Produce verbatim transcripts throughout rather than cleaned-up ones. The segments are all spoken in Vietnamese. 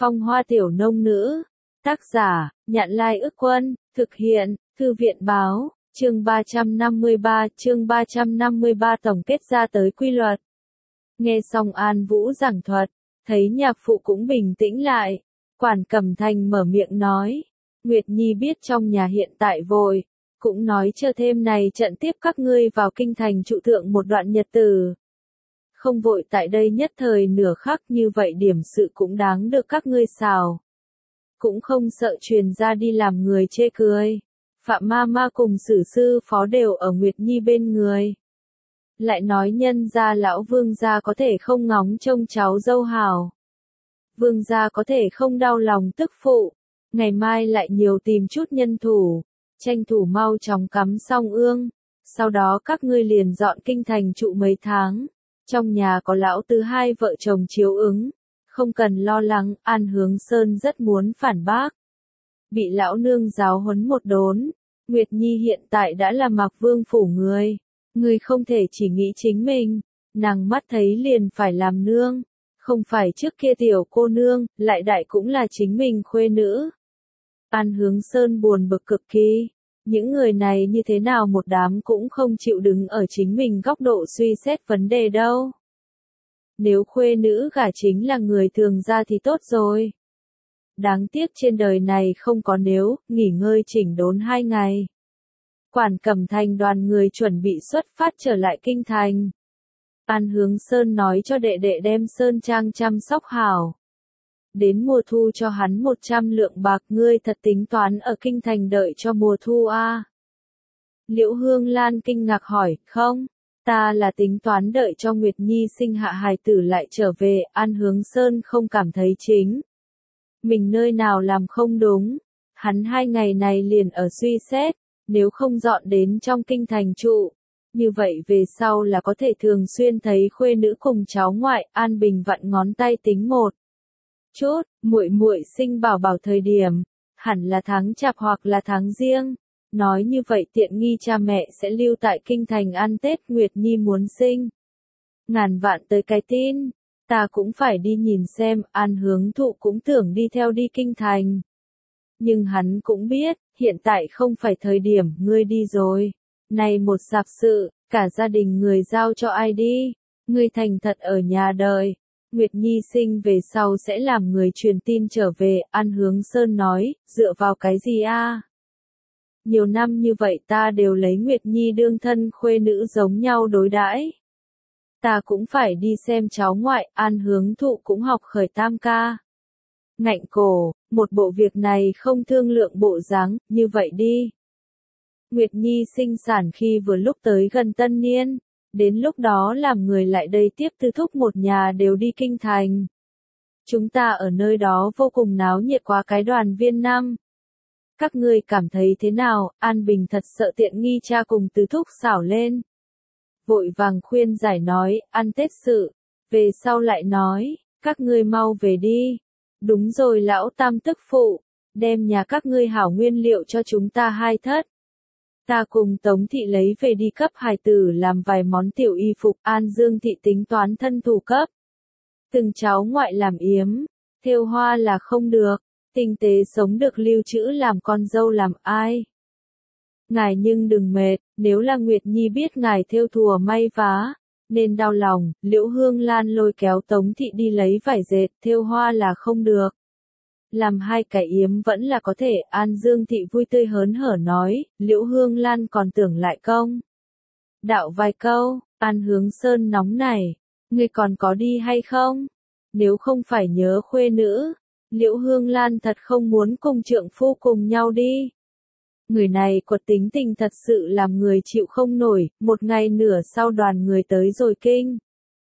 Phong hoa tiểu nông nữ. Tác giả, Nhạn Lai Ức Quân, thực hiện, Thư viện Báo, chương ba trăm năm mươi ba, chương ba trăm năm mươi ba tổng kết ra tới quy luật. Nghe xong An Vũ giảng thuật, thấy nhạc phụ cũng bình tĩnh lại, Quản Cẩm Thành mở miệng nói, Nguyệt Nhi biết trong nhà hiện tại vội, cũng nói chờ thêm này trận tiếp các ngươi vào kinh thành trụ thượng một đoạn nhật tử. Không vội tại đây nhất thời nửa khắc như vậy điểm sự cũng đáng được các ngươi xào. Cũng không sợ truyền ra đi làm người chê cười. Phạm ma ma cùng sử sư phó đều ở Nguyệt Nhi bên người. Lại nói nhân gia lão vương gia có thể không ngóng trông cháu dâu hào. Vương gia có thể không đau lòng tức phụ. Ngày mai lại nhiều tìm chút nhân thủ. Tranh thủ mau chóng cắm xong ương. Sau đó các ngươi liền dọn kinh thành trụ mấy tháng. Trong nhà có lão tứ hai vợ chồng chiếu ứng. Không cần lo lắng, An Hướng Sơn rất muốn phản bác. Bị lão nương giáo huấn một đốn. Nguyệt Nhi hiện tại đã là Mạc Vương phủ người. Người không thể chỉ nghĩ chính mình. Nàng mắt thấy liền phải làm nương. Không phải trước kia tiểu cô nương, lại đại cũng là chính mình khuê nữ. An Hướng Sơn buồn bực cực kỳ. Những người này như thế nào một đám cũng không chịu đứng ở chính mình góc độ suy xét vấn đề đâu. Nếu khuê nữ gả chính là người thường ra thì tốt rồi. Đáng tiếc trên đời này không có nếu, nghỉ ngơi chỉnh đốn hai ngày. Quản Cẩm Thành đoàn người chuẩn bị xuất phát trở lại kinh thành. An Hướng Sơn nói cho đệ đệ đem Sơn Trang chăm sóc hảo. Đến mùa thu cho hắn một trăm lượng bạc, ngươi thật tính toán ở kinh thành đợi cho mùa thu à? Liễu Hương Lan kinh ngạc hỏi, không, ta là tính toán đợi cho Nguyệt Nhi sinh hạ hài tử lại trở về. An Hướng Sơn không cảm thấy chính mình nơi nào làm không đúng. Hắn hai ngày này liền ở suy xét, nếu không dọn đến trong kinh thành trụ, như vậy về sau là có thể thường xuyên thấy khuê nữ cùng cháu ngoại. An Bình vặn ngón tay tính một chút, muội muội sinh bảo bảo thời điểm, hẳn là tháng chạp hoặc là tháng giêng. Nói như vậy tiện nghi cha mẹ sẽ lưu tại kinh thành ăn Tết. Nguyệt Nhi muốn sinh. Ngàn vạn tới cái tin, ta cũng phải đi nhìn xem. An Hướng Thụ cũng tưởng đi theo đi kinh thành. Nhưng hắn cũng biết, hiện tại không phải thời điểm. Ngươi đi rồi, này một sạp sự, cả gia đình người giao cho ai đi. Ngươi thành thật ở nhà đợi. Nguyệt Nhi sinh về sau sẽ làm người truyền tin trở về. An Hướng Sơn nói, dựa vào cái gì a? Nhiều năm như vậy ta đều lấy Nguyệt Nhi đương thân khuê nữ giống nhau đối đãi. Ta cũng phải đi xem cháu ngoại. An Hướng Thụ cũng học khởi tam ca. Ngạnh cổ, một bộ việc này không thương lượng bộ dáng, như vậy đi. Nguyệt Nhi sinh sản khi vừa lúc tới gần tân niên. Đến lúc đó làm người lại đây tiếp tư thúc một nhà đều đi kinh thành. Chúng ta ở nơi đó vô cùng náo nhiệt quá cái đoàn viên năm. Các ngươi cảm thấy thế nào? An Bình thật sợ tiện nghi cha cùng tứ thúc xảo lên. Vội vàng khuyên giải nói, ăn Tết sự, về sau lại nói, các ngươi mau về đi. Đúng rồi lão tam tức phụ, đem nhà các ngươi hảo nguyên liệu cho chúng ta hai thất. Ta cùng Tống thị lấy về đi cấp hài tử làm vài món tiểu y phục. An Dương thị tính toán thân thủ cấp. Từng cháu ngoại làm yếm, thêu hoa là không được, tinh tế sống được lưu trữ làm con dâu làm ai. Ngài nhưng đừng mệt, nếu là Nguyệt Nhi biết ngài thêu thùa may vá, nên đau lòng. Liễu Hương Lan lôi kéo Tống thị đi lấy vải dệt, thêu hoa là không được. Làm hai cái yếm vẫn là có thể. An Dương thị vui tươi hớn hở nói, Liễu Hương Lan còn tưởng lại công đạo vài câu. An Hướng Sơn nóng nảy, ngươi còn có đi hay không? Nếu không phải nhớ khuê nữ, Liễu Hương Lan thật không muốn cùng trượng phu cùng nhau đi. Người này quật tính tình thật sự làm người chịu không nổi. Một ngày nửa sau đoàn người tới rồi kinh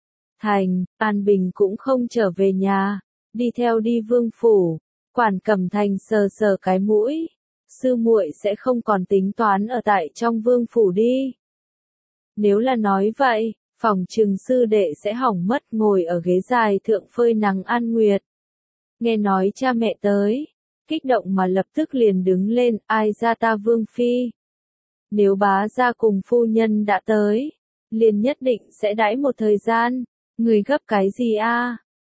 thành. An Bình cũng không trở về nhà, đi theo đi Vương phủ. Quản Cẩm Thành sờ sờ cái mũi, sư muội sẽ không còn tính toán ở tại trong Vương phủ đi. Nếu là nói vậy, phòng trừng sư đệ sẽ hỏng mất ngồi ở ghế dài thượng phơi nắng an nguyệt. Nghe nói cha mẹ tới, kích động mà lập tức liền đứng lên, ai ra ta Vương phi. Nếu bá gia cùng phu nhân đã tới, liền nhất định sẽ đãi một thời gian. Người gấp cái gì a?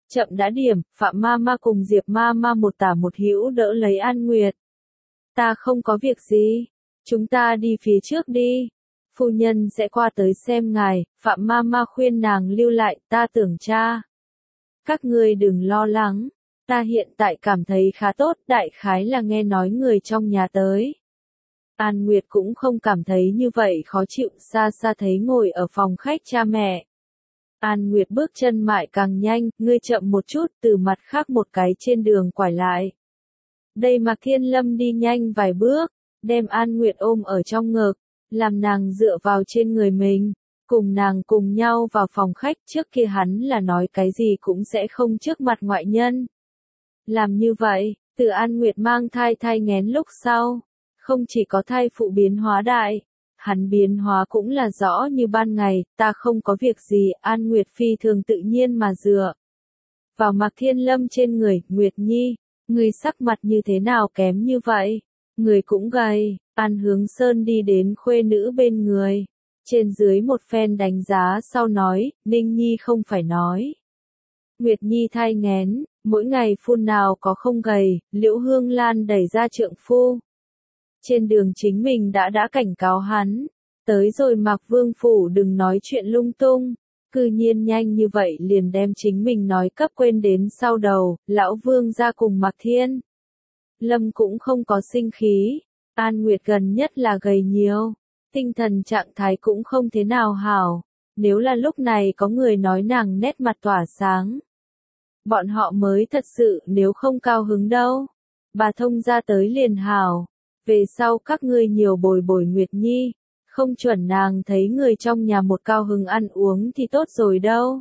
Chậm đã điểm, Phạm Mama cùng Diệp Mama một tả một hữu đỡ lấy An Nguyệt. Ta không có việc gì. Chúng ta đi phía trước đi. Phu nhân sẽ qua tới xem ngài, Phạm Mama khuyên nàng lưu lại, ta tưởng cha. Các ngươi đừng lo lắng. Ta hiện tại cảm thấy khá tốt, đại khái là nghe nói người trong nhà tới. An Nguyệt cũng không cảm thấy như vậy khó chịu, xa xa thấy ngồi ở phòng khách cha mẹ. An Nguyệt bước chân mại càng nhanh, ngươi chậm một chút, từ mặt khác một cái trên đường quải lại. Đây Mạc Thiên Lâm đi nhanh vài bước, đem An Nguyệt ôm ở trong ngực, làm nàng dựa vào trên người mình, cùng nàng cùng nhau vào phòng khách. Trước kia hắn là nói cái gì cũng sẽ không trước mặt ngoại nhân. Làm như vậy, từ An Nguyệt mang thai thai nghén lúc sau, không chỉ có thai phụ biến hóa đại, hắn biến hóa cũng là rõ như ban ngày. Ta không có việc gì, An Nguyệt phi thường tự nhiên mà dựa vào Mạc Thiên Lâm trên người. Nguyệt Nhi, người sắc mặt như thế nào kém như vậy? Người cũng gầy. An Hướng Sơn đi đến khuê nữ bên người, trên dưới một phen đánh giá sau nói, Ninh Nhi không phải nói. Nguyệt Nhi thai nghén, mỗi ngày phun nào có không gầy. Liễu Hương Lan đẩy ra trượng phu. Trên đường chính mình đã đã cảnh cáo hắn, tới rồi Mạc Vương phủ đừng nói chuyện lung tung. Cư nhiên nhanh như vậy liền đem chính mình nói cấp quên đến sau đầu. Lão Vương ra cùng Mạc Thiên Lâm cũng không có sinh khí. An Nguyệt gần nhất là gầy nhiều, tinh thần trạng thái cũng không thế nào hảo. Nếu là lúc này có người nói nàng nét mặt tỏa sáng, bọn họ mới thật sự nếu không cao hứng đâu. Bà thông ra tới liền hảo, về sau các ngươi nhiều bồi bồi Nguyệt Nhi, không chuẩn nàng thấy người trong nhà một cao hứng ăn uống thì tốt rồi đâu.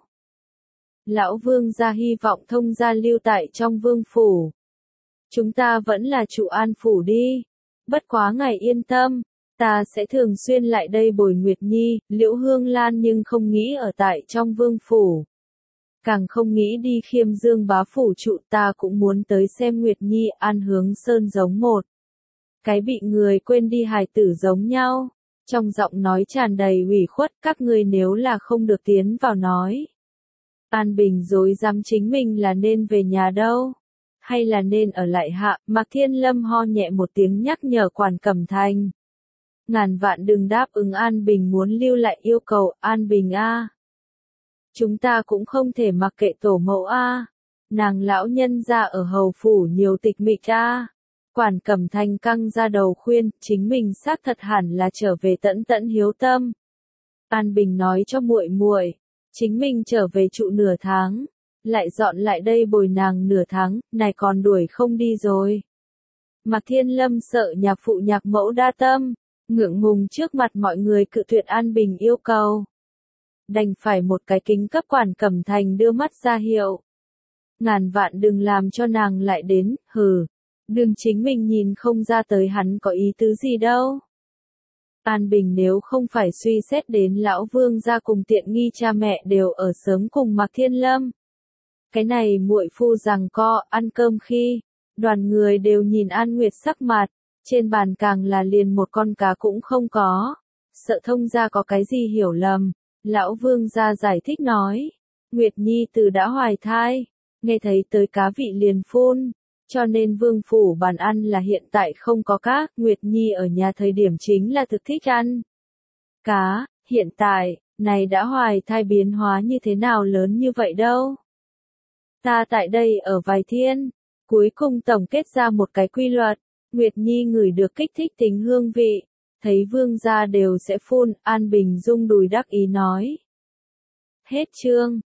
Lão Vương gia hy vọng thông gia lưu tại trong vương phủ. Chúng ta vẫn là trụ An phủ đi. Bất quá ngài yên tâm, ta sẽ thường xuyên lại đây bồi Nguyệt Nhi. Liễu Hương Lan nhưng không nghĩ ở tại trong vương phủ, càng không nghĩ đi Khiêm Dương bá phủ trụ. Ta cũng muốn tới xem Nguyệt Nhi. An Hướng Sơn giống một cái bị người quên đi hài tử giống nhau, trong giọng nói tràn đầy ủy khuất. Các ngươi nếu là không được tiến vào nói, An Bình dối dám chính mình là nên về nhà đâu, hay là nên ở lại hạ. Mạc Thiên Lâm ho nhẹ một tiếng nhắc nhở Quản Cẩm Thành. Ngàn vạn đừng đáp ứng An Bình muốn lưu lại yêu cầu. An Bình a, chúng ta cũng không thể mặc kệ tổ mẫu a, nàng lão nhân ra ở hầu phủ nhiều tịch mịch a. Quản Cẩm Thành căng ra đầu khuyên, chính mình xác thật hẳn là trở về tẫn tẫn hiếu tâm. An Bình nói cho muội muội, chính mình trở về trụ nửa tháng, lại dọn lại đây bồi nàng nửa tháng, này còn đuổi không đi rồi. Mạc Thiên Lâm sợ nhạc phụ nhạc mẫu đa tâm, ngượng ngùng trước mặt mọi người cự tuyệt An Bình yêu cầu. Đành phải một cái kính cấp Quản Cẩm Thành đưa mắt ra hiệu. Ngàn vạn đừng làm cho nàng lại đến, hừ. Đừng chính mình nhìn không ra tới hắn có ý tứ gì đâu. An Bình nếu không phải suy xét đến lão Vương gia cùng tiện nghi cha mẹ đều ở sớm cùng Mạc Thiên Lâm. Cái này muội phu rằng co, ăn cơm khi, đoàn người đều nhìn An Nguyệt sắc mặt, trên bàn càng là liền một con cá cũng không có. Sợ thông gia có cái gì hiểu lầm, lão Vương gia giải thích nói, Nguyệt Nhi từ đã hoài thai, nghe thấy tới cá vị liền phun. Cho nên vương phủ bàn ăn là hiện tại không có cá. Nguyệt Nhi ở nhà thời điểm chính là thực thích ăn cá. Hiện tại, này đã hoài thai biến hóa như thế nào lớn như vậy đâu. Ta tại đây ở vài thiên, cuối cùng tổng kết ra một cái quy luật. Nguyệt Nhi ngửi được kích thích tính hương vị, thấy vương gia đều sẽ phun. An Bình rung đùi đắc ý nói. Hết chương.